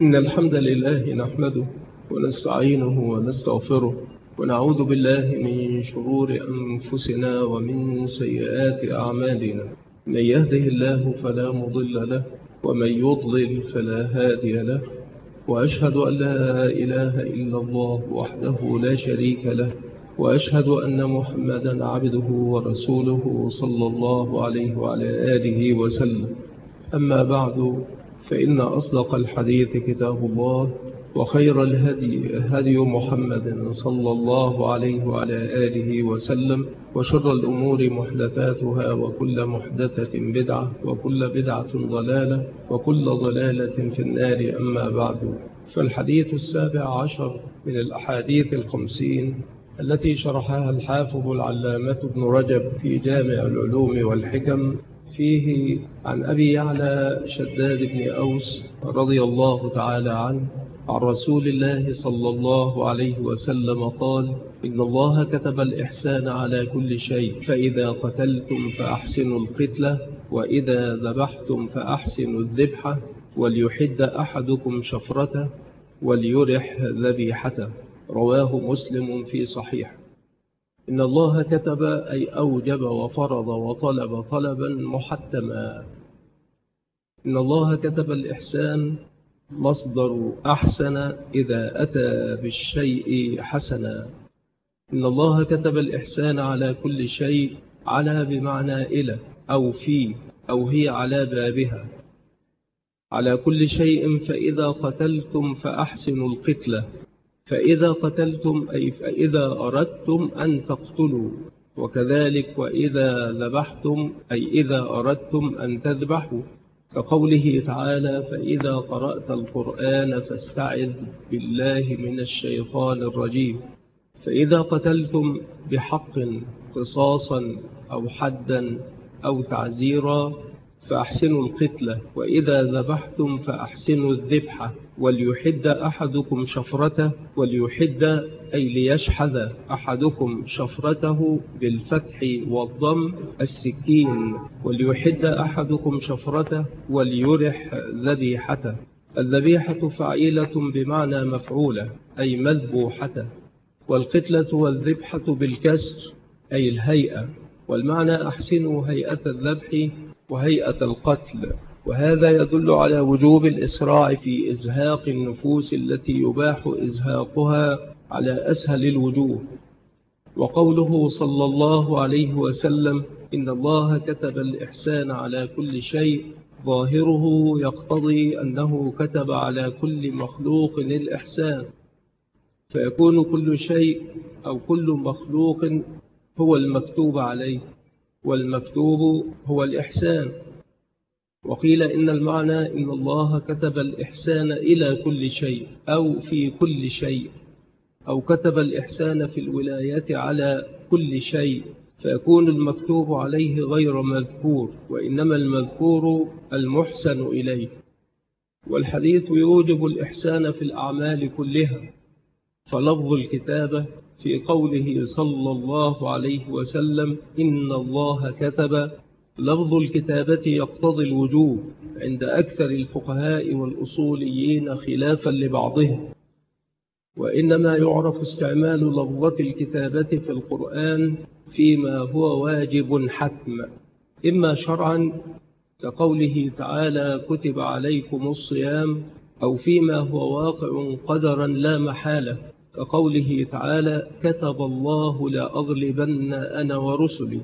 إن الحمد لله نحمده ونستعينه ونستغفره ونعوذ بالله من شرور أنفسنا ومن سيئات أعمالنا. من يهده الله فلا مضل له ومن يضلل فلا هادي له، وأشهد أن لا إله إلا الله وحده لا شريك له، وأشهد أن محمدا عبده ورسوله صلى الله عليه وعلى آله وسلم. أما بعد، فإن أصدق الحديث كتاب الله، وخير الهدي هدي محمد صلى الله عليه وعلى آله وسلم، وشر الأمور محدثاتها، وكل محدثة بدعة، وكل بدعة ضلالة، وكل ضلالة في النار. أما بعد، فالحديث 17 من الأحاديث 50 التي شرحها الحافظ العلامة ابن رجب في جامع العلوم والحكم، فيه عن أبي يعلى شداد بن أوس رضي الله تعالى عنه عن رسول الله صلى الله عليه وسلم قال: إن الله كتب الإحسان على كل شيء، فإذا قتلتم فأحسنوا القتلة، وإذا ذبحتم فأحسنوا الذبحة، وليحد أحدكم شفرته، وليرح ذبيحته. رواه مسلم في صحيح. إن الله كتب أي أوجب وفرض وطلب طلبا محتما. إن الله كتب الإحسان مصدر أحسن إذا أتى بالشيء حسنا. إن الله كتب الإحسان على كل شيء، على بمعنى إلى أو في أو هي على بابها، على كل شيء. فإذا قتلتم فأحسنوا القتلة، فإذا قتلتم أي فإذا أردتم أن تقتلوا، وكذلك وإذا ذبحتم أي إذا أردتم أن تذبحوا، كقوله تعالى: فإذا قرأت القرآن فاستعذ بالله من الشيطان الرجيم. فإذا قتلتم بحق قصاصا أو حدا أو تعزيرا فأحسنوا القتلة، وإذا ذبحتم فأحسنوا الذبحة، وليحد أحدكم شفرته. وليحد أي ليشحذ أحدكم شفرته بالفتح والضم السكين. وليحد أحدكم شفرته، وليرح ذبيحته. الذبيحة فعيلة بمعنى مفعولة أي مذبوحة، والقتلة والذبحة بالكسر أي الهيئة، والمعنى أحسنوا هيئة الذبح وهيئة القتل. وهذا يدل على وجوب الإسراع في إزهاق النفوس التي يباح إزهاقها على أسهل الوجوه. وقوله صلى الله عليه وسلم: إن الله كتب الإحسان على كل شيء، ظاهره يقتضي أنه كتب على كل مخلوق الإحسان، فيكون كل شيء أو كل مخلوق هو المكتوب عليه، والمكتوب هو الإحسان. وقيل إن المعنى إن الله كتب الإحسان إلى كل شيء أو في كل شيء، أو كتب الإحسان في الولاية على كل شيء، فيكون المكتوب عليه غير مذكور، وإنما المذكور المحسن إليه. والحديث يوجب الإحسان في الأعمال كلها، فلفظ الكتابة في قوله صلى الله عليه وسلم: إن الله كتب، لفظ الكتابة يقتضي الوجوب عند أكثر الفقهاء والأصوليين خلافا لبعضهم. وإنما يعرف استعمال لفظة الكتابة في القرآن فيما هو واجب حتم، إما شرعا كقوله تعالى: كتب عليكم الصيام، أو فيما هو واقع قدرا لا محالة كقوله تعالى: كتب الله لأغلبن أنا ورسلي.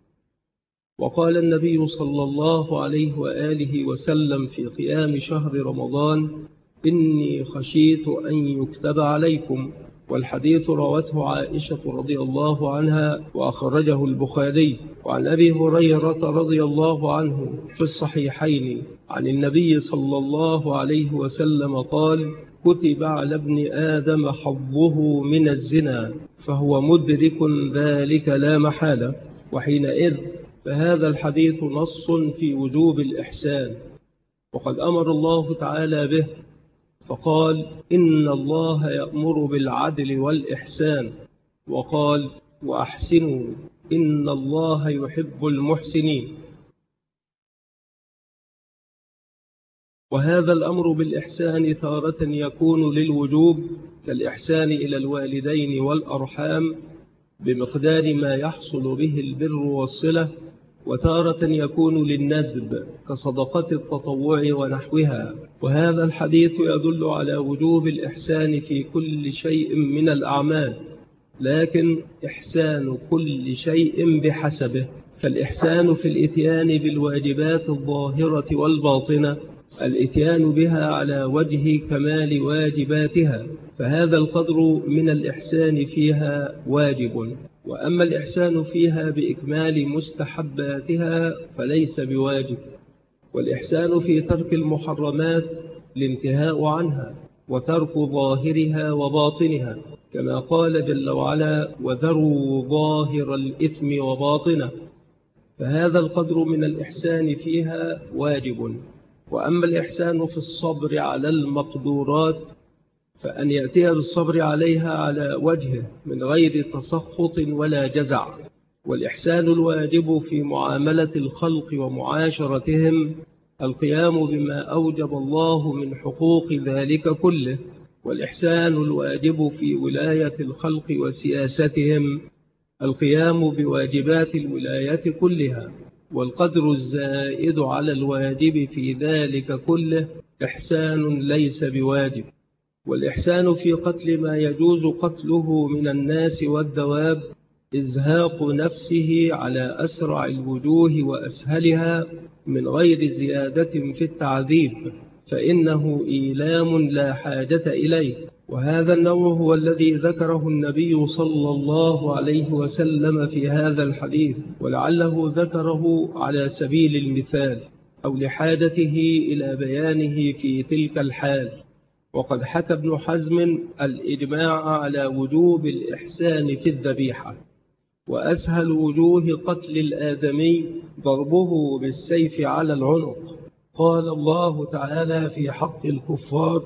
وقال النبي صلى الله عليه وآله وسلم في قيام شهر رمضان: إني خشيت أن يكتب عليكم. والحديث روته عائشة رضي الله عنها، وأخرجه البخاري. وعن أبي هريرة رضي الله عنه في الصحيحين عن النبي صلى الله عليه وسلم قال: كتب على ابن آدم حظه من الزنا، فهو مدرك ذلك لا محالة. وحينئذ فهذا الحديث نص في وجوب الإحسان، وقد أمر الله تعالى به، فقال: إن الله يأمر بالعدل والإحسان، وقال: وأحسنوا إن الله يحب المحسنين. وهذا الأمر بالإحسان تارة يكون للوجوب كالإحسان إلى الوالدين والأرحام بمقدار ما يحصل به البر والصلة، وتارة يكون للندب كصدقة التطوع ونحوها. وهذا الحديث يدل على وجوب الإحسان في كل شيء من الأعمال، لكن إحسان كل شيء بحسبه. فالإحسان في الإتيان بالواجبات الظاهرة والباطنة الإتيان بها على وجه كمال واجباتها، فهذا القدر من الإحسان فيها واجب. وأما الإحسان فيها بإكمال مستحباتها فليس بواجب. والإحسان في ترك المحرمات الانتهاء عنها وترك ظاهرها وباطنها، كما قال جل وعلا: وذروا ظاهر الإثم وباطنه، فهذا القدر من الإحسان فيها واجب. وأما الإحسان في الصبر على المقدورات فأن يأتي بالصبر عليها على وجهه من غير تسخط ولا جزع. والإحسان الواجب في معاملة الخلق ومعاشرتهم القيام بما أوجب الله من حقوق ذلك كله. والإحسان الواجب في ولاية الخلق وسياستهم القيام بواجبات الولاية كلها. والقدر الزائد على الواجب في ذلك كله إحسان ليس بواجب. والإحسان في قتل ما يجوز قتله من الناس والدواب إزهاق نفسه على أسرع الوجوه وأسهلها من غير زيادة في التعذيب، فإنه إيلام لا حاجة إليه. وهذا النوع هو الذي ذكره النبي صلى الله عليه وسلم في هذا الحديث، ولعله ذكره على سبيل المثال أو لحاجته إلى بيانه في تلك الحال. وقد حكى ابن حزم الإجماع على وجوب الإحسان في الذبيحة. وأسهل وجوه قتل الآدمي ضربه بالسيف على العنق. قال الله تعالى في حق الكفار: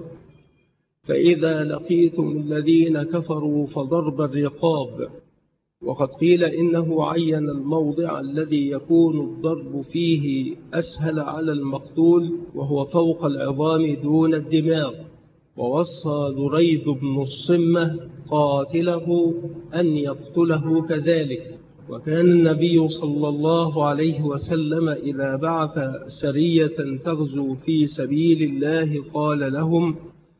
فإذا لقيتم الذين كفروا فضرب الرقاب. وقد قيل إنه عين الموضع الذي يكون الضرب فيه أسهل على المقتول، وهو فوق العظام دون الدماغ. ووصى دريد بن الصمة قاتله أن يقتله كذلك. وكان النبي صلى الله عليه وسلم إذا بعث سرية تغزو في سبيل الله قال لهم: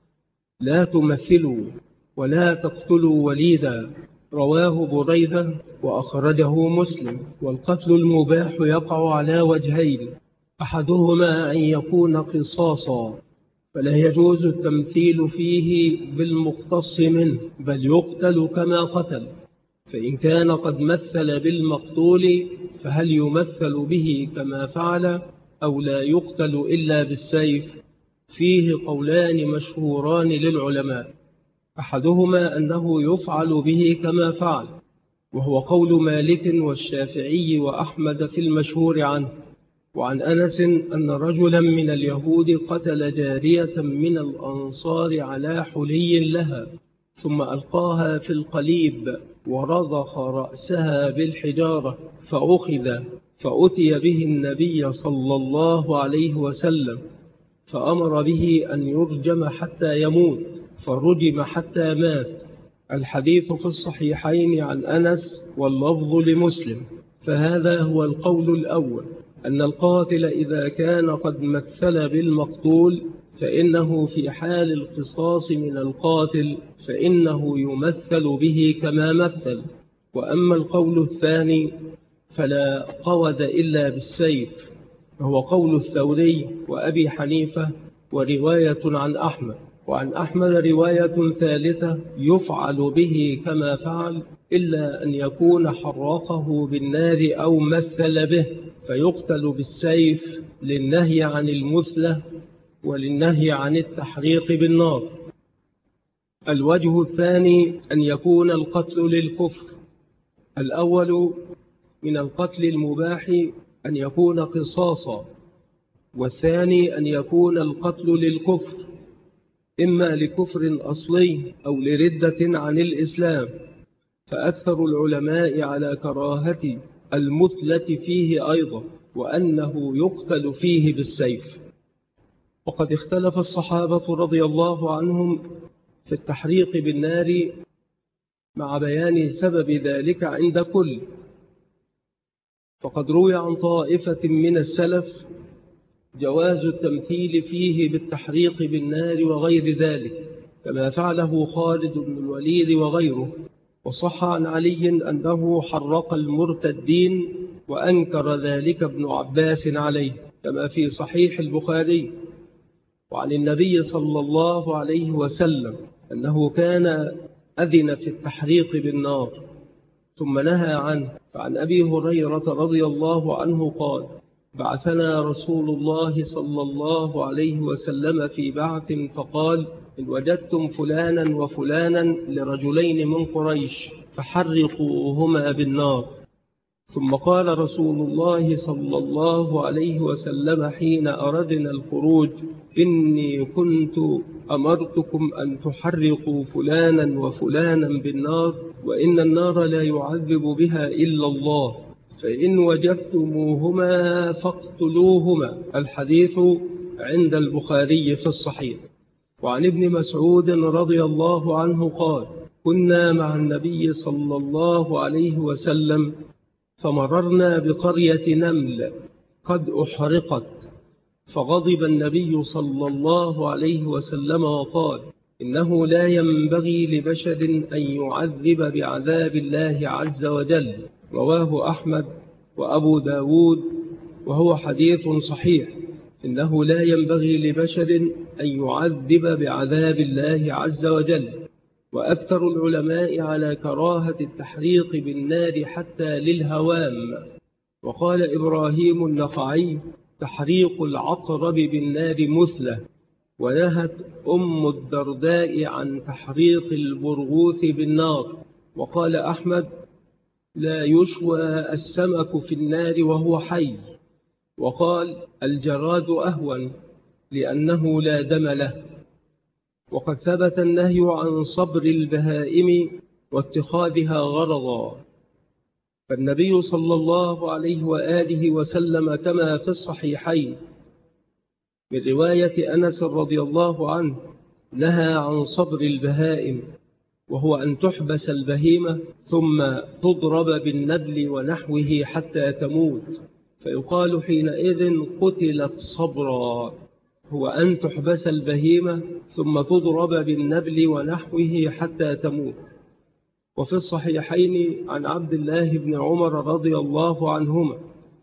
لا تمثلوا ولا تقتلوا وليدا. رواه بريدة وأخرجه مسلم. والقتل المباح يقع على وجهين: أحدهما أن يكون قصاصا، فلا يجوز التمثيل فيه بالمقتص منه، بل يقتل كما قتل. فإن كان قد مثل بالمقتول فهل يمثل به كما فعل أو لا يقتل إلا بالسيف؟ فيه قولان مشهوران للعلماء: أحدهما أنه يفعل به كما فعل، وهو قول مالك والشافعي وأحمد في المشهور عنه. وعن أنس أن رجلا من اليهود قتل جارية من الأنصار على حلي لها، ثم ألقاها في القليب ورضخ رأسها بالحجارة فأخذ، فأتي به النبي صلى الله عليه وسلم فأمر به أن يرجم حتى يموت، فرجم حتى مات. الحديث في الصحيحين عن أنس واللفظ لمسلم. فهذا هو القول الأول، أن القاتل إذا كان قد مثل بالمقتول فإنه في حال القصاص من القاتل فإنه يمثل به كما مثل. وأما القول الثاني فلا قود إلا بالسيف، فهو قول الثوري وأبي حنيفة ورواية عن أحمد. وعن أحمد رواية ثالثة: يفعل به كما فعل إلا أن يكون حرقه بالنار أو مثل به، فيقتل بالسيف للنهي عن المثلة وللنهي عن التحريق بالنار. الوجه الثاني أن يكون القتل للكفر. الأول من القتل المباح أن يكون قصاصا، والثاني أن يكون القتل للكفر، إما لكفر أصلي أو لردة عن الإسلام. فأكثر العلماء على كراهة المثلة فيه أيضا، وأنه يقتل فيه بالسيف. وقد اختلف الصحابة رضي الله عنهم في التحريق بالنار مع بيان سبب ذلك عند كل. فقد روي عن طائفة من السلف جواز التمثيل فيه بالتحريق بالنار وغير ذلك، كما فعله خالد بن الوليد وغيره. وصح عن علي أنه حرق المرتدين وأنكر ذلك ابن عباس عليه، كما في صحيح البخاري. وعن النبي صلى الله عليه وسلم أنه كان أذن في التحريق بالنار ثم نهى عنه. فعن أبي هريرة رضي الله عنه قال: بعثنا رسول الله صلى الله عليه وسلم في بعث فقال: إن وجدتم فلانا وفلانا لرجلين من قريش فحرقوهما بالنار. ثم قال رسول الله صلى الله عليه وسلم حين أردنا الخروج: إني كنت أمرتكم أن تحرقوا فلانا وفلانا بالنار، وإن النار لا يعذب بها إلا الله، فإن وجدتموهما فاقتلوهما. الحديث عند البخاري في الصحيح. وعن ابن مسعود رضي الله عنه قال: كنا مع النبي صلى الله عليه وسلم فمررنا بقرية نمل قد أحرقت، فغضب النبي صلى الله عليه وسلم وقال: إنه لا ينبغي لبشر أن يعذب بعذاب الله عز وجل. رواه أحمد وأبو داود وهو حديث صحيح. إنه لا ينبغي لبشر أن يعذب بعذاب الله عز وجل. وأكثر العلماء على كراهة التحريق بالنار حتى للهوام. وقال إبراهيم النخعي: تحريق العقرب بالنار مثله. ونهت أم الدرداء عن تحريق البرغوث بالنار. وقال أحمد: لا يشوى السمك في النار وهو حي. وقال: الجراد أهون لأنه لا دم له. وقد ثبت النهي عن صبر البهائم واتخاذها غرضا. فالنبي صلى الله عليه وآله وسلم كما في الصحيحين من رواية أنس رضي الله عنه نهى عن صبر البهائم، وهو أن تحبس البهيمة ثم تضرب بالنبل ونحوه حتى تموت، فيقال حينئذ قتلت صبرا. هو أن تحبس البهيمة ثم تضرب بالنبل ونحوه حتى تموت. وفي الصحيحين عن عبد الله بن عمر رضي الله عنهما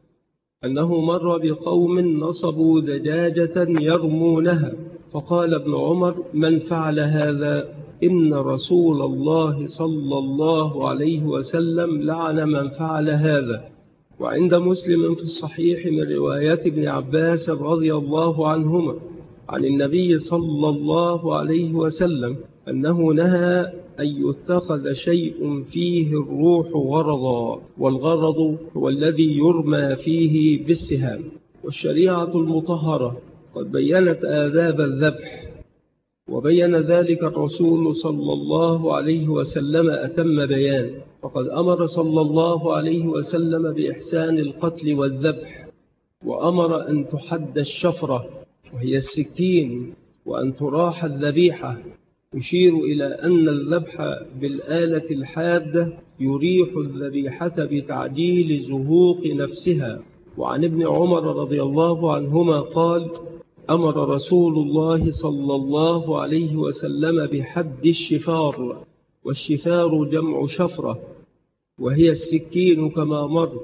أنه مر بقوم نصبوا دجاجة يرمونها، فقال ابن عمر: من فعل هذا؟ إن رسول الله صلى الله عليه وسلم لعن من فعل هذا. وعند مسلم في الصحيح من رواية ابن عباس رضي الله عنهما عن النبي صلى الله عليه وسلم أنه نهى أن يتخذ شيء فيه الروح غرضا، والغرض هو الذي يرمى فيه بالسهام. والشريعة المطهرة قد بيّنت آداب الذبح، وبين ذلك الرسول صلى الله عليه وسلم أتم بيان. فقد أمر صلى الله عليه وسلم بإحسان القتل والذبح، وأمر أن تحد الشفرة وهي السكين، وأن تراح الذبيحة، يشير إلى أن الذبح بالآلة الحادة يريح الذبيحة بتعجيل زهوق نفسها. وعن ابن عمر رضي الله عنهما قال: أمر رسول الله صلى الله عليه وسلم بحد الشفار، والشفار جمع شفرة وهي السكين كما مر.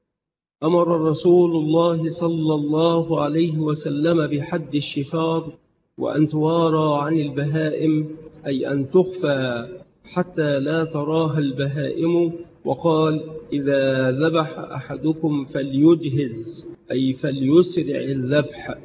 أمر رسول الله صلى الله عليه وسلم بحد الشفار وأن توارى عن البهائم، أي أن تخفى حتى لا تراها البهائم. وقال: إذا ذبح أحدكم فليجهز، أي فليسرع الذبح.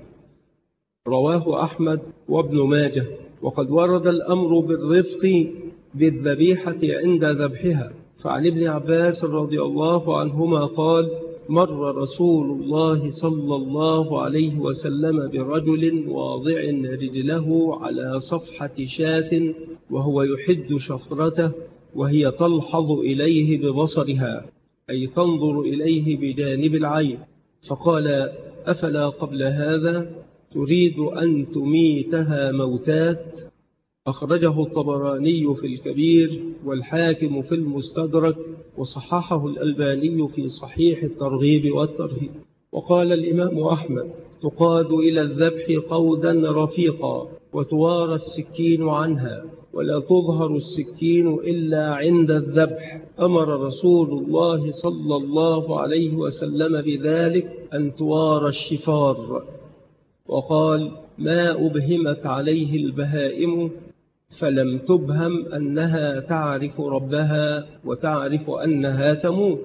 رواه أحمد وابن ماجه. وقد ورد الأمر بالرفق بالذبيحة عند ذبحها. فعن ابن عباس رضي الله عنهما قال: مر رسول الله صلى الله عليه وسلم برجل واضع رجله على صفحة شاة وهو يحد شفرته، وهي تلحظ إليه ببصرها، أي تنظر إليه بجانب العين. فقال: أفلا قبل هذا؟ تريد أن تميتها موتات. أخرجه الطبراني في الكبير والحاكم في المستدرك، وصححه الألباني في صحيح الترغيب والترهيب. وقال الإمام أحمد: تقاد إلى الذبح قودا رفيقا، وتوارى السكين عنها، ولا تظهر السكين إلا عند الذبح. أمر رسول الله صلى الله عليه وسلم بذلك أن توارى الشفار، وقال: ما أبهمت عليه البهائم فلم تبهم أنها تعرف ربها وتعرف أنها تموت.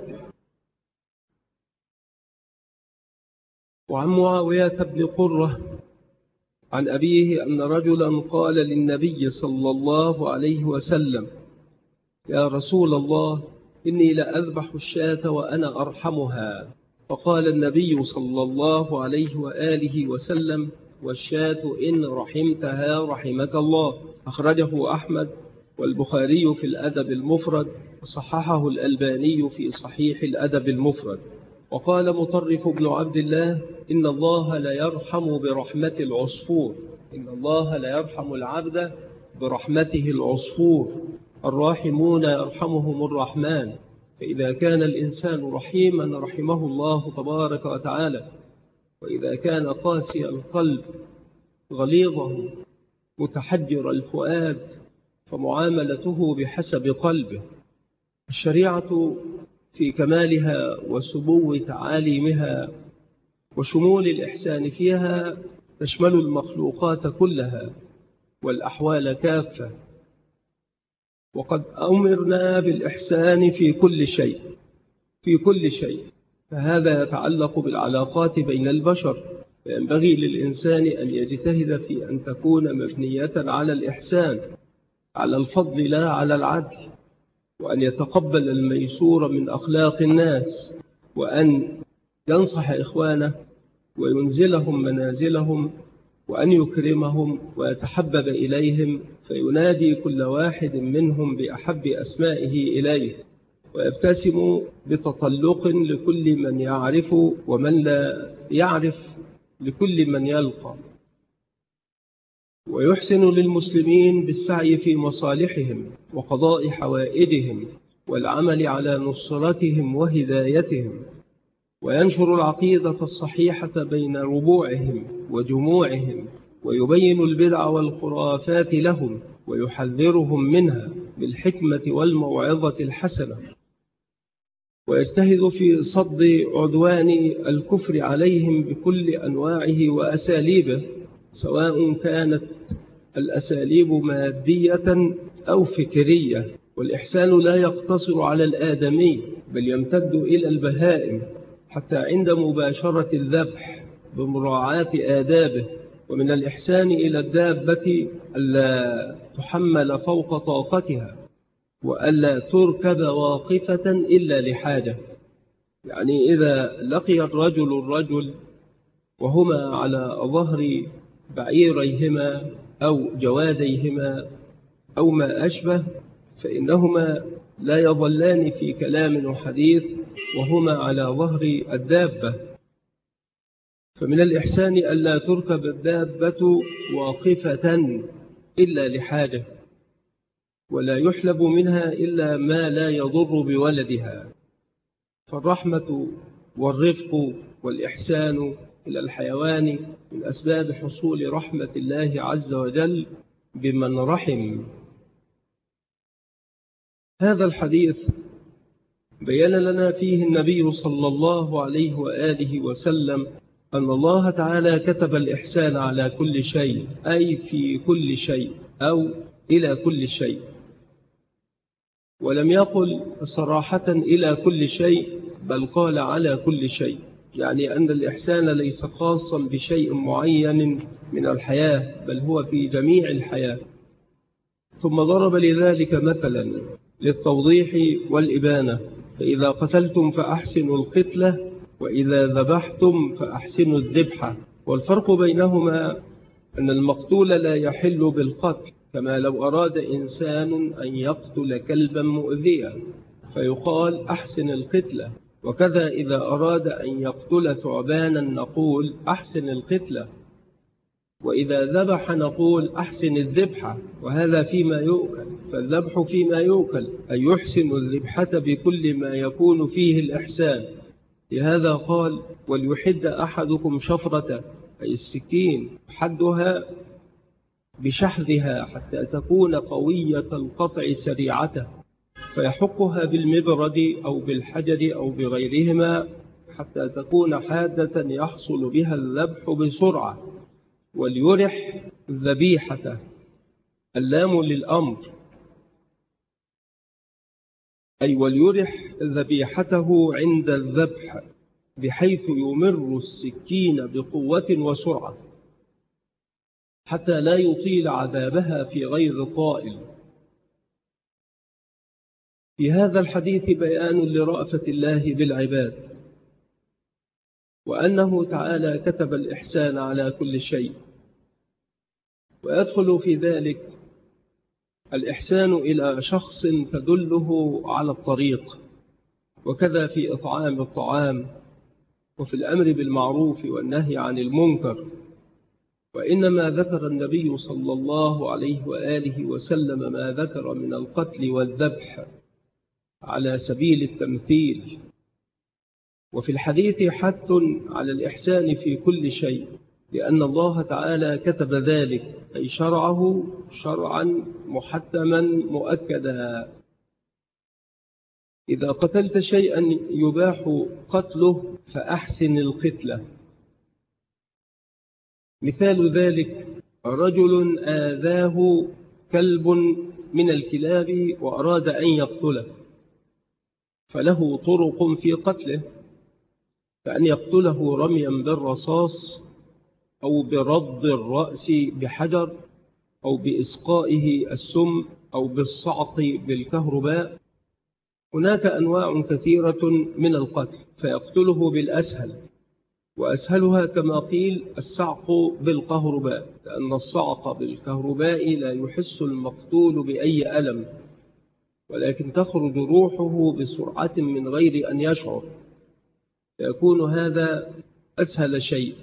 وعن معاوية بن قرة عن أبيه أن رجلا قال للنبي صلى الله عليه وسلم: يا رسول الله، إني لأذبح الشاة وأنا أرحمها. فقال النبي صلى الله عليه وآله وسلم: والشاة إن رحمتها رحمك الله. أخرجه أحمد والبخاري في الأدب المفرد، وصححه الألباني في صحيح الأدب المفرد. وقال مطرف بن عبد الله: إن الله لا يرحم برحمة العصفور، إن الله لا يرحم العبد برحمته العصفور، الراحمون يرحمهم الرحمن. فإذا كان الإنسان رحيما رحمه الله تبارك وتعالى، وإذا كان قاسي القلب غليظه متحجر الفؤاد فمعاملته بحسب قلبه. الشريعة في كمالها وسمو تعاليمها وشمول الإحسان فيها تشمل المخلوقات كلها والأحوال كافة، وقد أمرنا بالإحسان في كل شيء، في كل شيء. فهذا يتعلق بالعلاقات بين البشر، فينبغي للإنسان أن يجتهد في أن تكون مبنية على الإحسان، على الفضل لا على العدل، وأن يتقبل الميسور من أخلاق الناس، وأن ينصح إخوانه وينزلهم منازلهم، وأن يكرمهم ويتحبب إليهم، فينادي كل واحد منهم بأحب أسمائه إليه، ويبتسم بتطلق لكل من يعرف ومن لا يعرف، لكل من يلقى، ويحسن للمسلمين بالسعي في مصالحهم وقضاء حوائجهم والعمل على نصرتهم وهدايتهم، وينشر العقيدة الصحيحة بين ربوعهم وجموعهم، ويبين البدع والخرافات لهم ويحذرهم منها بالحكمة والموعظة الحسنة، ويجتهد في صد عدوان الكفر عليهم بكل أنواعه وأساليبه، سواء كانت الأساليب مادية أو فكرية. والإحسان لا يقتصر على الآدمي، بل يمتد إلى البهائم، حتى عند مباشرة الذبح بمراعاة آدابه. ومن الإحسان إلى الدابة ألا تحمل فوق طاقتها، وألا تركب واقفة إلا لحاجة. يعني إذا لقي الرجل وهما على ظهر بعيريهما أو جواديهما أو ما أشبه، فإنهما لا يظلان في كلام وحديث وهما على ظهر الدابة. فمن الإحسان ألا تركب الدابة واقفة إلا لحاجة، ولا يحلب منها إلا ما لا يضر بولدها. فالرحمة والرفق والإحسان إلى الحيوان من أسباب حصول رحمة الله عز وجل بمن رحم. هذا الحديث بيّن لنا فيه النبي صلى الله عليه وآله وسلم أن الله تعالى كتب الإحسان على كل شيء، أي في كل شيء أو إلى كل شيء، ولم يقل صراحة إلى كل شيء، بل قال على كل شيء، يعني أن الإحسان ليس خاصا بشيء معين من الحياة، بل هو في جميع الحياة. ثم ضرب لذلك مثلا للتوضيح والإبانة: فإذا قتلتم فأحسنوا القتلة، وإذا ذبحتم فأحسنوا الذبحة. والفرق بينهما أن المقتول لا يحل بالقتل، كما لو أراد إنسان أن يقتل كلبا مؤذيا فيقال أحسن القتلة، وكذا إذا أراد أن يقتل ثعبانا نقول أحسن القتلة. وإذا ذبح نقول أحسن الذبحة، وهذا فيما يؤكل، فالذبح فيما يؤكل أي يحسن الذبحة بكل ما يكون فيه الإحسان. لهذا قال وليحد أحدكم شفرة أي السكين حدها بشحذها حتى تكون قوية القطع سريعته، فيحقها بالمبرد أو بالحجر أو بغيرهما حتى تكون حادة يحصل بها الذبح بسرعة. وليرح ذبيحته، اللام للأمر، أي وليرح ذبيحته عند الذبح بحيث يمر السكين بقوة وسرعة حتى لا يطيل عذابها في غير طائل. في هذا الحديث بيان لرأفة الله بالعباد، وأنه تعالى كتب الإحسان على كل شيء، ويدخل في ذلك الإحسان إلى شخص تدله على الطريق، وكذا في إطعام الطعام، وفي الأمر بالمعروف والنهي عن المنكر. وإنما ذكر النبي صلى الله عليه وآله وسلم ما ذكر من القتل والذبح على سبيل التمثيل. وفي الحديث حث على الإحسان في كل شيء، لأن الله تعالى كتب ذلك، أي شرعه شرعا محتما مؤكدا. إذا قتلت شيئا يباح قتله فأحسن القتلة. مثال ذلك رجل آذاه كلب من الكلاب وأراد أن يقتله، فله طرق في قتله، فأن يقتله رميا بالرصاص أو برد الرأس بحجر أو بإسقائه السم أو بالصعق بالكهرباء. هناك أنواع كثيرة من القتل، فيقتله بالأسهل، وأسهلها كما قيل الصعق بالكهرباء، لأن الصعق بالكهرباء لا يحس المقتول بأي ألم، ولكن تخرج روحه بسرعة من غير أن يشعر، فيكون هذا أسهل شيء.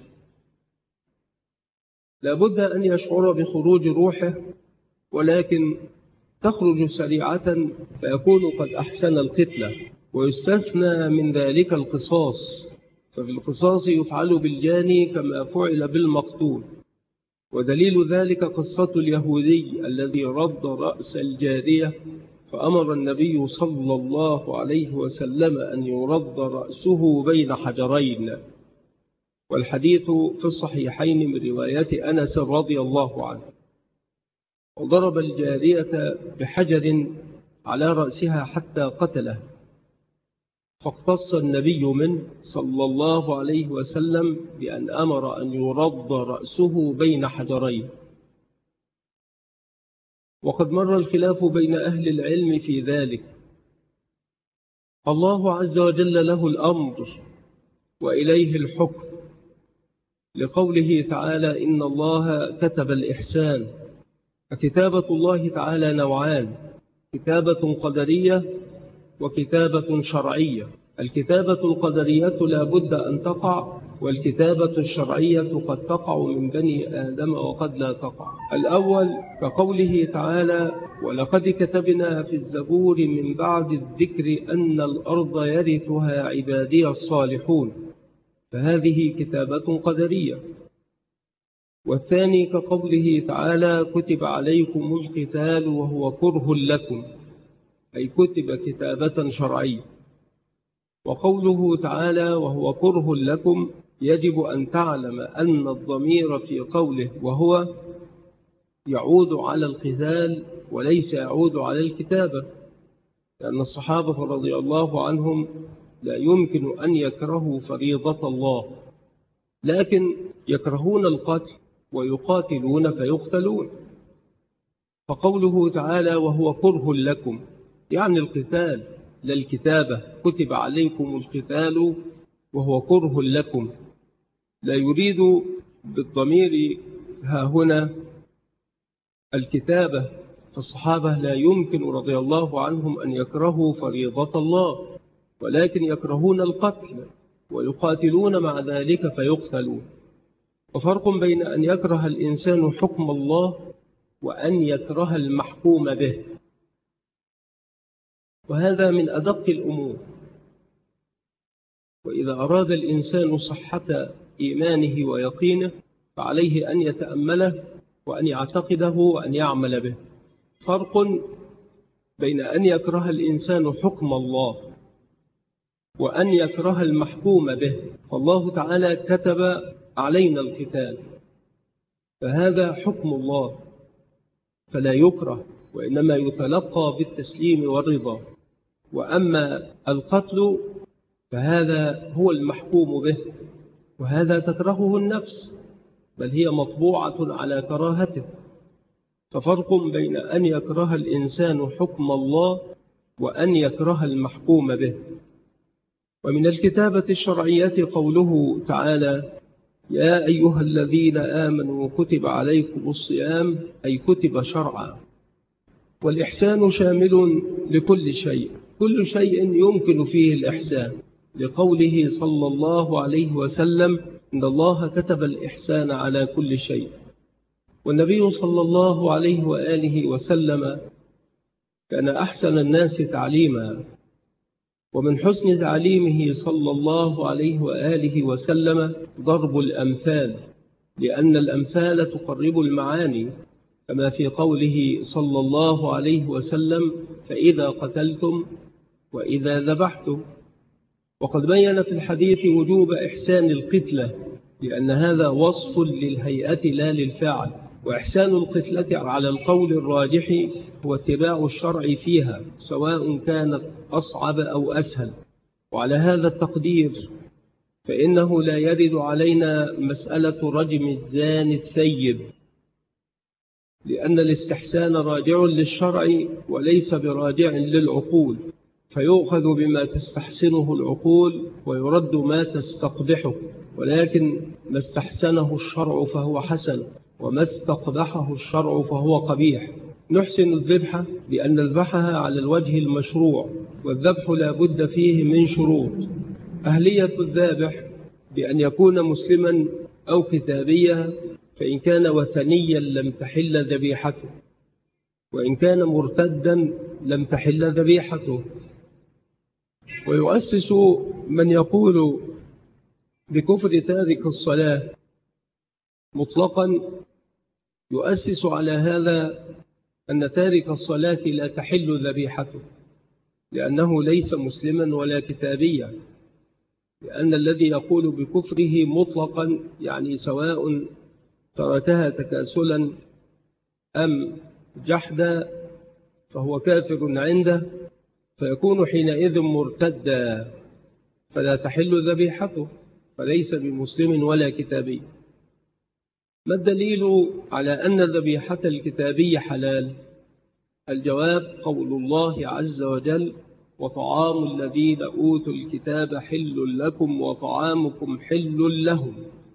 لابد أن يشعر بخروج روحه، ولكن تخرج سريعة، فيكون قد أحسن القتلة. ويستثنى من ذلك القصاص، ففي القصاص يفعل بالجاني كما فعل بالمقتول. ودليل ذلك قصة اليهودي الذي رد رأس الجارية، فأمر النبي صلى الله عليه وسلم أن يرد رأسه بين حجرين، والحديث في الصحيحين من رواية أنس رضي الله عنه. وضرب الجارية بحجر على رأسها حتى قتله، فاقتص النبي منه صلى الله عليه وسلم بأن أمر أن يرد رأسه بين حجرين. وقد مر الخلاف بين أهل العلم في ذلك. الله عز وجل له الأمر وإليه الحكم، لقوله تعالى إن الله كتب الإحسان. فكتابة الله تعالى نوعان: كتابة قدرية وكتابة شرعية. الكتابة القدرية لا بد أن تقع، والكتابة الشرعية قد تقع من بني آدم وقد لا تقع. الأول كقوله تعالى ولقد كتبنا في الزبور من بعد الذكر أن الأرض يرثها عبادي الصالحون، فهذه كتابة قدرية. والثاني كقوله تعالى كتب عليكم القتال وهو كره لكم، أي كتب كتابة شرعية. وقوله تعالى وهو كره لكم يجب أن تعلم أن الضمير في قوله وهو يعود على القتال وليس يعود على الكتابة، لأن الصحابة رضي الله عنهم لا يمكن أن يكرهوا فريضة الله، لكن يكرهون القتل ويقاتلون فيقتلون. فقوله تعالى وهو كره لكم يعني القتال لا الكتابة، كتب عليكم القتال وهو كره لكم، لا يريد بالضمير ها هنا الكتابة. فالصحابة لا يمكن رضي الله عنهم أن يكرهوا فريضة الله، ولكن يكرهون القتل ويقاتلون مع ذلك فيقتلون. وفرق بين أن يكره الإنسان حكم الله وأن يكره المحكوم به، وهذا من أدق الأمور. وإذا أراد الإنسان صحة إيمانه ويقينه فعليه أن يتأمله وأن يعتقده وأن يعمل به. فرق بين أن يكره الإنسان حكم الله وأن يكره المحكوم به، فالله تعالى كتب علينا القتال، فهذا حكم الله فلا يكره وإنما يتلقى بالتسليم والرضا. وأما القتل فهذا هو المحكوم به، وهذا تكرهه النفس، بل هي مطبوعة على كراهته. ففرق بين أن يكره الإنسان حكم الله وأن يكره المحكوم به. ومن الكتابة الشرعية قوله تعالى: يا أيها الذين آمنوا كتب عليكم الصيام، أي كتب شرعا. والإحسان شامل لكل شيء، كل شيء يمكن فيه الإحسان، لقوله صلى الله عليه وسلم: إن الله كتب الإحسان على كل شيء. والنبي صلى الله عليه وآله وسلم كان أحسن الناس تعليما، ومن حسن تعليمه صلى الله عليه وآله وسلم ضرب الأمثال، لأن الأمثال تقرب المعاني، كما في قوله صلى الله عليه وسلم: فإذا قتلتم وإذا ذبحتم. وقد بين في الحديث وجوب إحسان القتلة، لأن هذا وصف للهيئة لا للفاعل، وإحسان القتلة على القول الراجح هو اتباع الشرع فيها، سواء كانت أصعب أو أسهل. وعلى هذا التقدير فإنه لا يرد علينا مسألة رجم الزاني الثيب، لأن الاستحسان راجع للشرع وليس براجع للعقول، فيؤخذ بما تستحسنه العقول ويرد ما تستقبحه. ولكن ما استحسنه الشرع فهو حسن، وما استقبحه الشرع فهو قبيح. نحسن الذبح بأن نذبحها على الوجه المشروع، والذبح لا بد فيه من شروط. أهلية الذابح بأن يكون مسلما أو كتابيا، فإن كان وثنيا لم تحل ذبيحته، وإن كان مرتدا لم تحل ذبيحته. ويؤسس من يقول بكفر تارك الصلاة مطلقا، يؤسس على هذا أن تارك الصلاة لا تحل ذبيحته، لأنه ليس مسلما ولا كتابيا. لأن الذي يقول بكفره مطلقا يعني سواء تركها تكاسلا أم جحدا فهو كافر عنده، فيكون حينئذ مرتدا فلا تحل ذبيحته، فليس بمسلم ولا كتابي. ما الدليل على أن ذبيحة الكتابي حلال؟ الجواب قول الله عز وجل: وطعام الذين أوتوا الكتاب حل لكم وطعامكم حل لهم.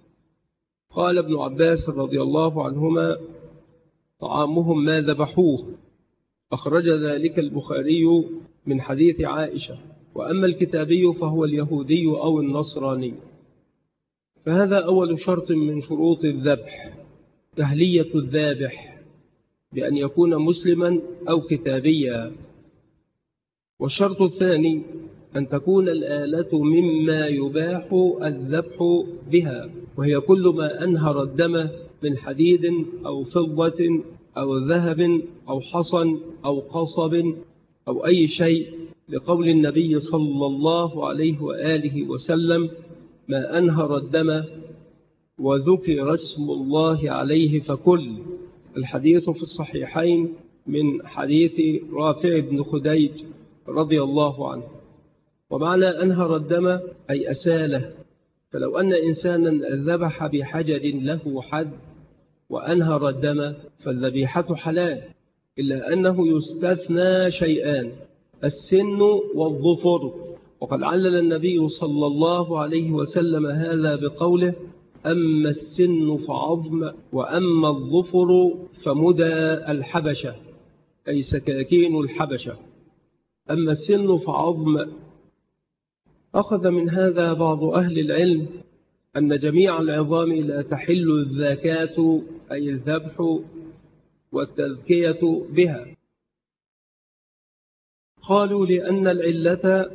قال ابن عباس رضي الله عنهما: طعامهم ما ذبحوه. أخرج ذلك البخاري من حديث عائشة. وأما الكتابي فهو اليهودي أو النصراني. فهذا أول شرط من شروط الذبح، تهلية الذابح بأن يكون مسلما أو كتابيا. والشرط الثاني أن تكون الآلة مما يباح الذبح بها، وهي كل ما أنهر الدم من حديد أو فضة أو ذهب أو حصن أو قصب أو أي شيء، لقول النبي صلى الله عليه وآله وسلم: ما أنهر الدم وذكر اسم الله عليه فكل. الحديث في الصحيحين من حديث رافع بن خديج رضي الله عنه. ومعنى أنهر الدم أي أساله، فلو أن إنسانا ذبح بحجر له حد وأنهر الدم فالذبيحة حلال، إلا أنه يستثنى شيئان: السن والظفر. وقد علل النبي صلى الله عليه وسلم هذا بقوله: أما السن فعظم، وأما الظفر فمدى الحبشة، أي سكاكين الحبشة. أما السن فعظم. أخذ من هذا بعض أهل العلم أن جميع العظام لا تحل الزكاة أي الذبح والتذكية بها. قالوا لأن العلة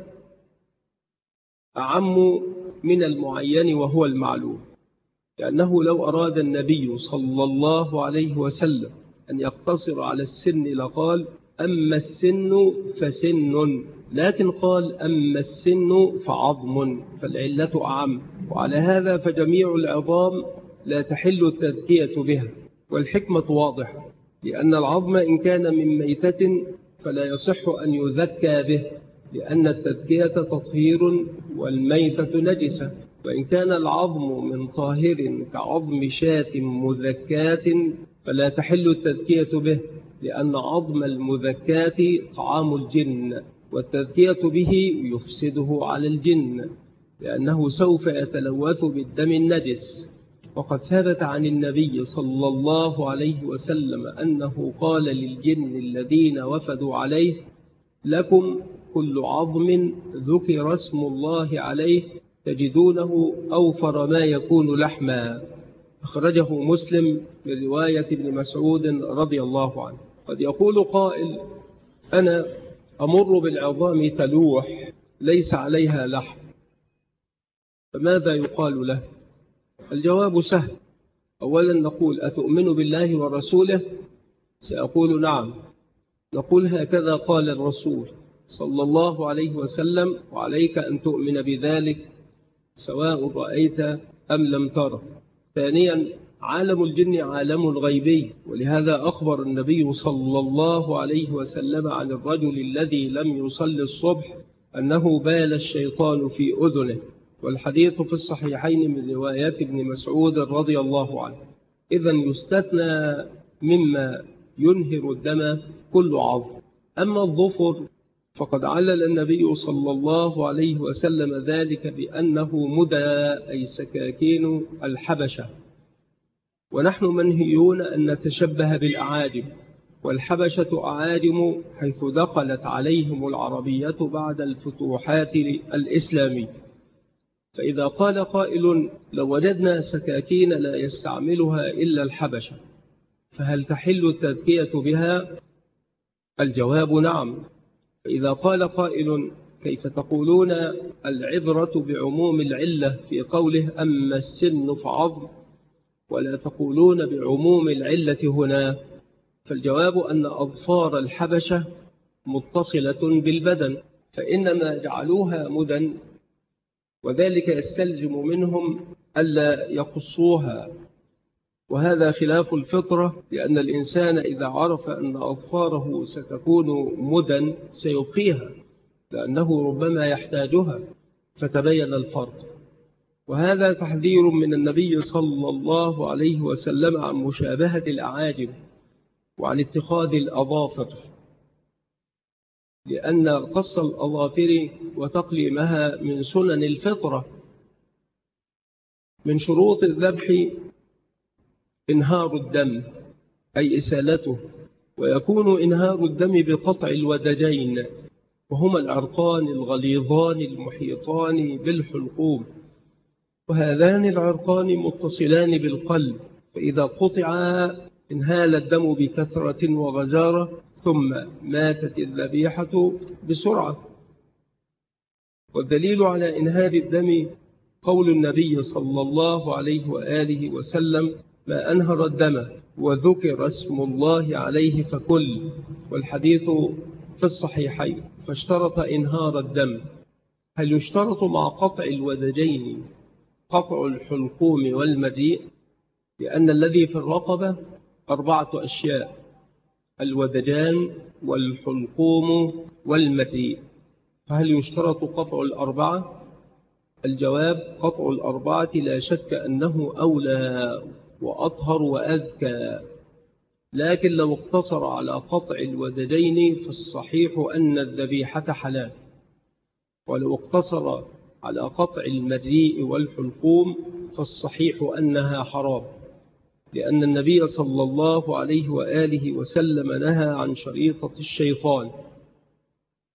أعم من المعين وهو المعلوم، لأنه لو أراد النبي صلى الله عليه وسلم أن يقتصر على السن لقال أما السن فسن، لكن قال أما السن فعظم، فالعلة أعم. وعلى هذا فجميع العظام لا تحل التذكية بها، والحكمة واضحة، لأن العظم إن كان من ميتة فلا يصح أن يذكى به، لأن التذكية تطهير والميتة نجسة. وإن كان العظم من طاهر كعظم شاة مذكاة فلا تحل التذكية به، لأن عظم المذكاة طعام الجن، والتذكية به يفسده على الجن، لأنه سوف يتلوث بالدم النجس. وقد ثبت عن النبي صلى الله عليه وسلم أنه قال للجن الذين وفدوا عليه لكم كل عظم ذكر اسم الله عليه تجدونه أوفر ما يكون لحما. أخرجه مسلم من رواية ابن مسعود رضي الله عنه. قد يقول قائل أنا أمر بالعظام تلوح ليس عليها لحم، فماذا يقال له؟ الجواب سهل. أولا نقول أتؤمن بالله ورسوله؟ سأقول نعم. نقول هكذا قال الرسول صلى الله عليه وسلم، وعليك أن تؤمن بذلك سواء رأيت أم لم تره. ثانيا عالم الجن عالم غيبي، ولهذا أخبر النبي صلى الله عليه وسلم عن الرجل الذي لم يصلي الصبح أنه بال الشيطان في أذنه، والحديث في الصحيحين من روايات ابن مسعود رضي الله عنه. إذن يستثنى مما ينهر الدم كل عظم. أما الظفر فقد علل النبي صلى الله عليه وسلم ذلك بأنه مدى أي سكاكين الحبشة، ونحن منهيون أن نتشبه بالأعاجم، والحبشة أعاجم حيث دخلت عليهم العربية بعد الفتوحات الإسلامية. فإذا قال قائل لو وجدنا سكاكين لا يستعملها إلا الحبشة فهل تحل التذكية بها؟ الجواب نعم. فإذا قال قائل كيف تقولون العبرة بعموم العلة في قوله أما السن فعظم ولا تقولون بعموم العلة هنا؟ فالجواب أن أظفار الحبشة متصلة بالبدن، فإنما جعلوها مدى، وذلك يستلزم منهم ألا يقصوها، وهذا خلاف الفطرة، لأن الإنسان إذا عرف أن أظفاره ستكون مدى سيبقيها، لأنه ربما يحتاجها، فتبين الفرق. وهذا تحذير من النبي صلى الله عليه وسلم عن مشابهة الأعاجم وعن اتخاذ الأظافر، لأن قص الأظافر وتقليمها من سنن الفطرة. من شروط الذبح إنهار الدم أي إسالته، ويكون إنهار الدم بقطع الودجين، وهما العرقان الغليظان المحيطان بالحلقوم، وهذان العرقان متصلان بالقلب، فإذا قطعا انهال الدم بكثرة وغزارة ثم ماتت الذبيحة بسرعة. والدليل على إنهار الدم قول النبي صلى الله عليه وآله وسلم ما أنهر الدم وذكر اسم الله عليه فكل، والحديث في الصحيحين. فاشترط إنهار الدم. هل يشترط مع قطع الودجين قطع الحلقوم والمديء؟ لأن الذي في الرقبة 4 أشياء: الودجان والحلقوم والمديء، فهل يشترط قطع ال4؟ الجواب قطع ال4 لا شك أنه أولى وأطهر وأذكى، لكن لو اقتصر على قطع الودجين فالصحيح أن الذبيحة حلال، ولو اقتصر على قطع المريء والحلقوم فالصحيح أنها حرام، لأن النبي صلى الله عليه وآله وسلم نهى عن شريطة الشيطان،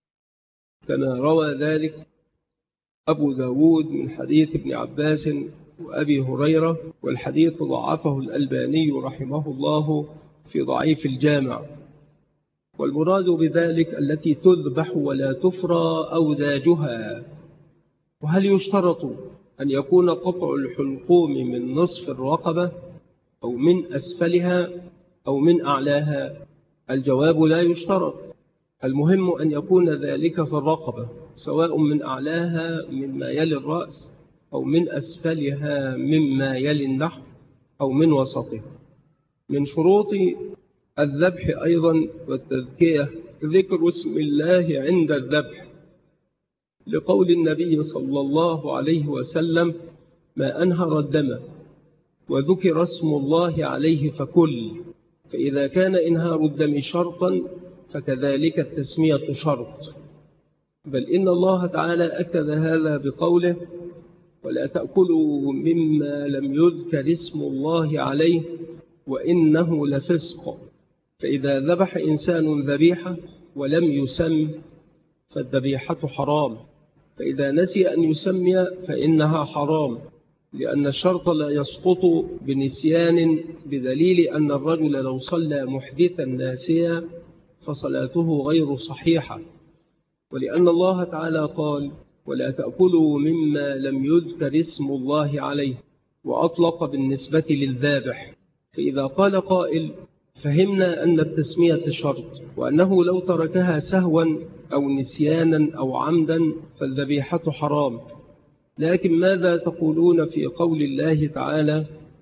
كما روى ذلك أبو داود من حديث ابن عباس وأبي هريرة، والحديث ضعفه الألباني رحمه الله في ضعيف الجامع. والمراد بذلك التي تذبح ولا تفرى أوداجها. وهل يشترط أن يكون قطع الحلقوم من نصف الرقبة أو من أسفلها أو من أعلاها؟ الجواب لا يشترط، المهم أن يكون ذلك في الرقبة، سواء من أعلاها مما يلي الرأس أو من أسفلها مما يلي النحر أو من وسطه. من شروط الذبح أيضا والتذكية ذكر اسم الله عند الذبح، لقول النبي صلى الله عليه وسلم: ما أنهر الدم وذكر اسم الله عليه فكل. فإذا كان إنهار الدم شرطا فكذلك التسمية شرط، بل إن الله تعالى أكد هذا بقوله: ولا تأكلوا مما لم يذكر اسم الله عليه وإنه لفسق. فإذا ذبح إنسان ذبيحة ولم يسم فالذبيحة حرام، فإذا نسي أن يسمي فإنها حرام، لأن الشرط لا يسقط بنسيان، بدليل أن الرجل لو صلى محدثا ناسيا فصلاته غير صحيحة، ولأن الله تعالى قال: ولا تأكلوا مما لم يذكر اسم الله عليه، وأطلق بالنسبة للذابح. فإذا قال قائل: فهمنا أن التسمية شرط، وأنه لو تركها سهوا أو نسيانا أو عمدا فالذبيحة حرام، لكن ماذا تقولون في قول الله تعالى: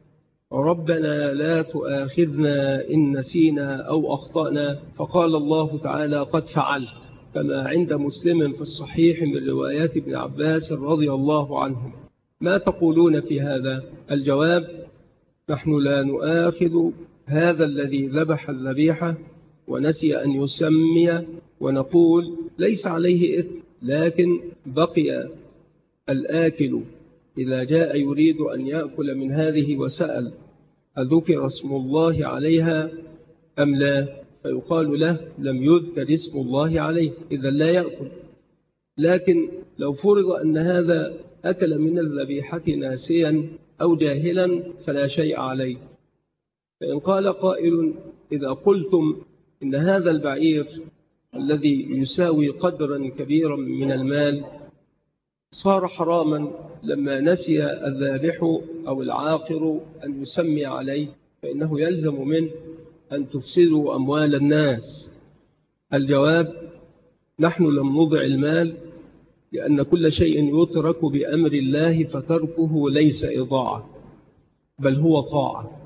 ربنا لا تؤاخذنا إن نسينا أو أخطأنا؟ فقال الله تعالى: قد فعلت، كما عند مسلم في الصحيح من روايات ابن عباس رضي الله عنهم. ما تقولون في هذا؟ الجواب: نحن لا نؤاخذ هذا الذي ذبح الذبيحة ونسي أن يسمي، ونقول ليس عليه إثم، لكن بقي الآكل إذا جاء يريد أن يأكل من هذه وسأل: أذكر اسم الله عليها أم لا؟ فيقال له: لم يذكر اسم الله عليه، إذا لا يأكل. لكن لو فرض أن هذا أكل من الذبيحة ناسيا أو جاهلا فلا شيء عليه. فإن قال قائل: إذا قلتم إن هذا البعير الذي يساوي قدرا كبيرا من المال صار حراما لما نسي الذابح أو العاقر أن يسمي عليه، فإنه يلزم منه أن تفسدوا أموال الناس. الجواب: نحن لم نضع المال، لأن كل شيء يترك بأمر الله فتركه ليس إضاعة، بل هو طاعة.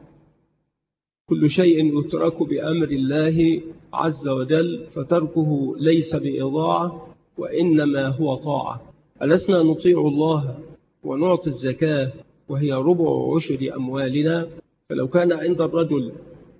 كل شيء يترك بأمر الله عز وجل فتركه ليس بإضاعة، وإنما هو طاعة. ألسنا نطيع الله ونعطي الزكاة وهي ربع عشر أموالنا؟ فلو كان عند الرجل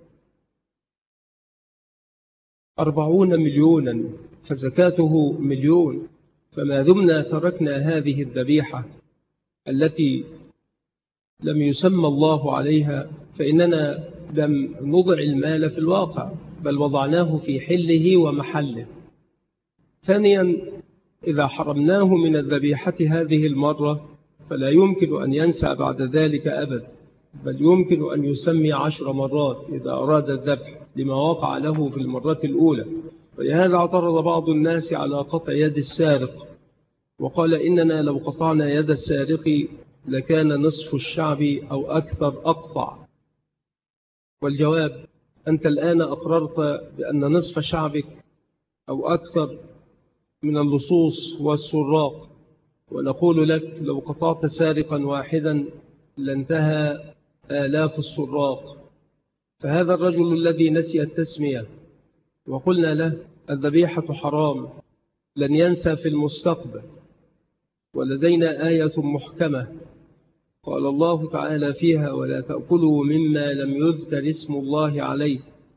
40 مليونا فزكاته 1,000,000، فما دمنا تركنا هذه الذبيحة التي لم يسمى الله عليها فإننا لم نضع المال في الواقع، بل وضعناه في حله ومحله. ثانيا، إذا حرمناه من الذبيحة هذه المرة فلا يمكن أن ينسى بعد ذلك أبدا، بل يمكن أن يسمي 10 مرات إذا أراد الذبح لما وقع له في المرة الأولى. ولهذا اعترض بعض الناس على قطع يد السارق، وقال: إننا لو قطعنا يد السارق لكان نصف الشعب أو أكثر أقطع. والجواب: أنت الآن أقررت بأن نصف شعبك أو أكثر من اللصوص والسراق، ونقول لك: لو قطعت سارقا واحدا لانتهى آلاف السراق. فهذا الرجل الذي نسي التسمية وقلنا له الذبيحة حرام لن ينسى في المستقبل، ولدينا آية محكمة قال الله تعالى فيها: ولا تأكلوا مما لم يذكر اسم الله عليه.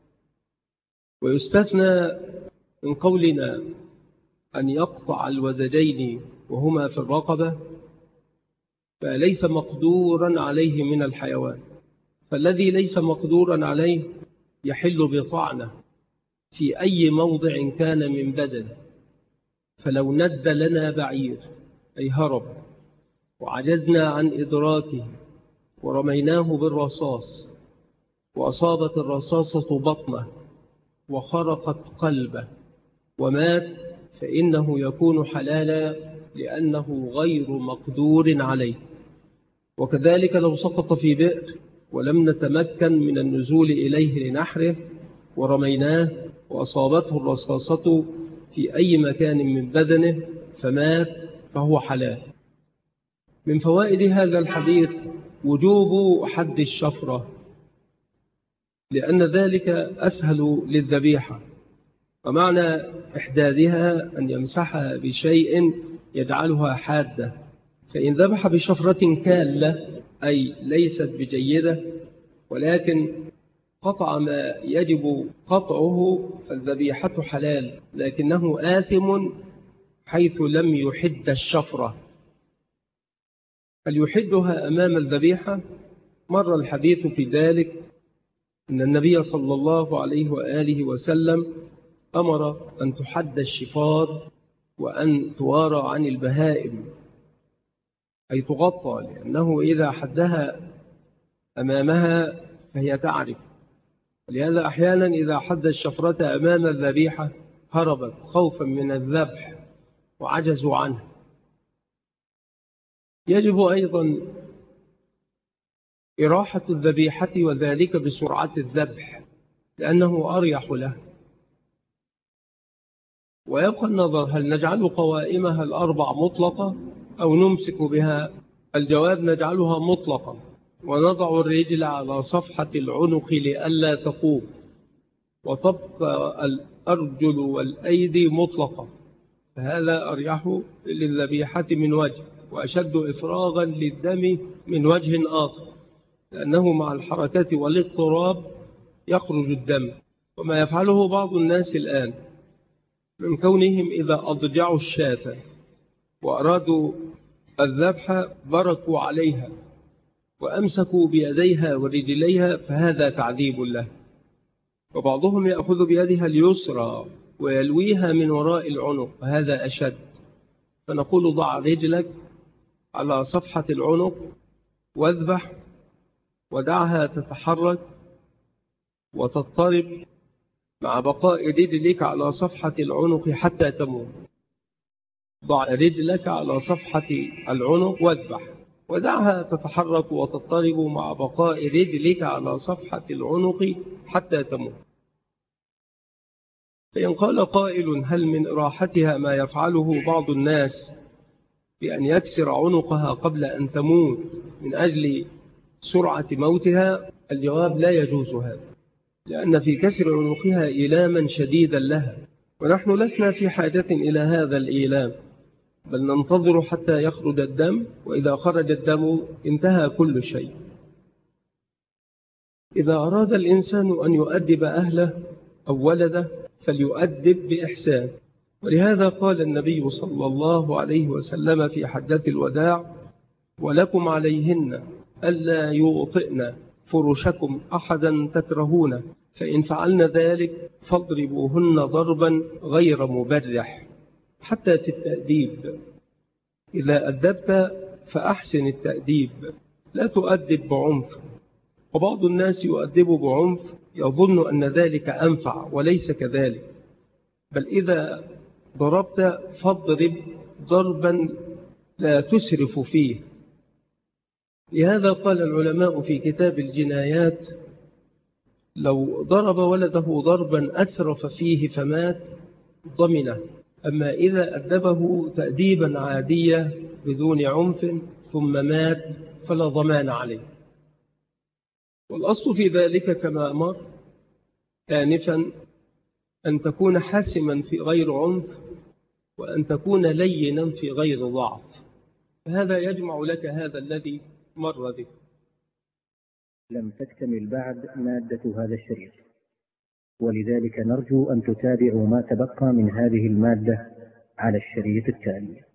ويستثنى من قولنا أن يقطع الودجين وهما في الرقبة فليس مقدورا عليه من الحيوان، فالذي ليس مقدورا عليه يحل بطعنه في أي موضع كان من بدن. فلو ند لنا بعير أي هرب وعجزنا عن إدراكه ورميناه بالرصاص، وأصابت الرصاصة بطنه وخرقت قلبه ومات، فإنه يكون حلالا لأنه غير مقدور عليه. وكذلك لو سقط في بئر ولم نتمكن من النزول إليه لنحره ورميناه وأصابته الرصاصة في أي مكان من بدنه فمات، فهو حلال. من فوائد هذا الحديث وجوب حد الشفرة، لأن ذلك أسهل للذبيحة، ومعنى إحدادها أن يمسحها بشيء يجعلها حادة. فإن ذبح بشفرة كالة أي ليست بجيدة ولكن قطع ما يجب قطعه فالذبيحة حلال، لكنه آثم حيث لم يحد الشفرة. فليحدها أمام الذبيحة. مر الحديث في ذلك أن النبي صلى الله عليه وآله وسلم أمر أن تحد الشفار وأن توارى عن البهائم أي تغطى، لأنه إذا حدها أمامها فهي تعرف. ولهذا أحيانا إذا حد الشفرة أمام الذبيحة هربت خوفا من الذبح وعجزوا عنه. يجب أيضا إراحة الذبيحة وذلك بسرعة الذبح لأنه أريح له. ويبقى النظر هل نجعل قوائمها الأربع مطلقة أو نمسك بها. الجواب نجعلها مطلقة، ونضع الرجل على صفحة العنق لئلا تقوم، وتبقى الأرجل والأيدي مطلقة، فهذا أريح للذبيحة من وجه وأشد إفراغا للدم من وجه آخر، لأنه مع الحركة والاضطراب يخرج الدم. وما يفعله بعض الناس الآن من كونهم إذا أضجعوا الشاة وأرادوا الذبح بركوا عليها وأمسكوا بيديها ورجليها، فهذا تعذيب له. وبعضهم يأخذ بيدها اليسرى ويلويها من وراء العنق، فهذا أشد. فنقول ضع رجلك على صفحة العنق واذبح ودعها تتحرك وتضطرب مع بقاء رجلك على صفحة العنق حتى تموت. ضع رجلك على صفحة العنق واذبح ودعها تتحرك وتضطرب مع بقاء رجلك على صفحة العنق حتى تموت. فإن قال قائل هل من إراحتها ما يفعله بعض الناس بأن يكسر عنقها قبل أن تموت من أجل سرعة موتها؟ الجواب لا يجوز هذا، لأن في كسر عنقها إيلاما شديدا لها، ونحن لسنا في حاجة إلى هذا الإيلام، بل ننتظر حتى يخرج الدم، وإذا خرج الدم انتهى كل شيء. إذا أراد الإنسان أن يؤدب أهله أو ولده فليؤدب بإحسان، ولهذا قال النبي صلى الله عليه وسلم في حجة الوداع ولكم عليهن ألا يوطئن فرشكم أحدا تكرهونه، فإن فعلن ذلك فاضربوهن ضربا غير مبرح. حتى في التأديب إذا أدبت فأحسن التأديب، لا تؤدب بعنف. وبعض الناس يؤدب بعنف يظن أن ذلك أنفع، وليس كذلك، بل إذا ضربت فاضرب ضربا لا تسرف فيه. لهذا قال العلماء في كتاب الجنايات لو ضرب ولده ضربا أسرف فيه فمات ضمنه، أما إذا أدبه تأديبا عادية بدون عنف ثم مات فلا ضمان عليه. والأصل في ذلك كما أمر آنفا أن تكون حاسما في غير عنف، وأن تكون لينا في غير ضعف، فهذا يجمع لك هذا الذي مر به. لم تكتمل بعد مادة هذا الشريط، ولذلك نرجو أن تتابعوا ما تبقى من هذه المادة على الشريط التالي.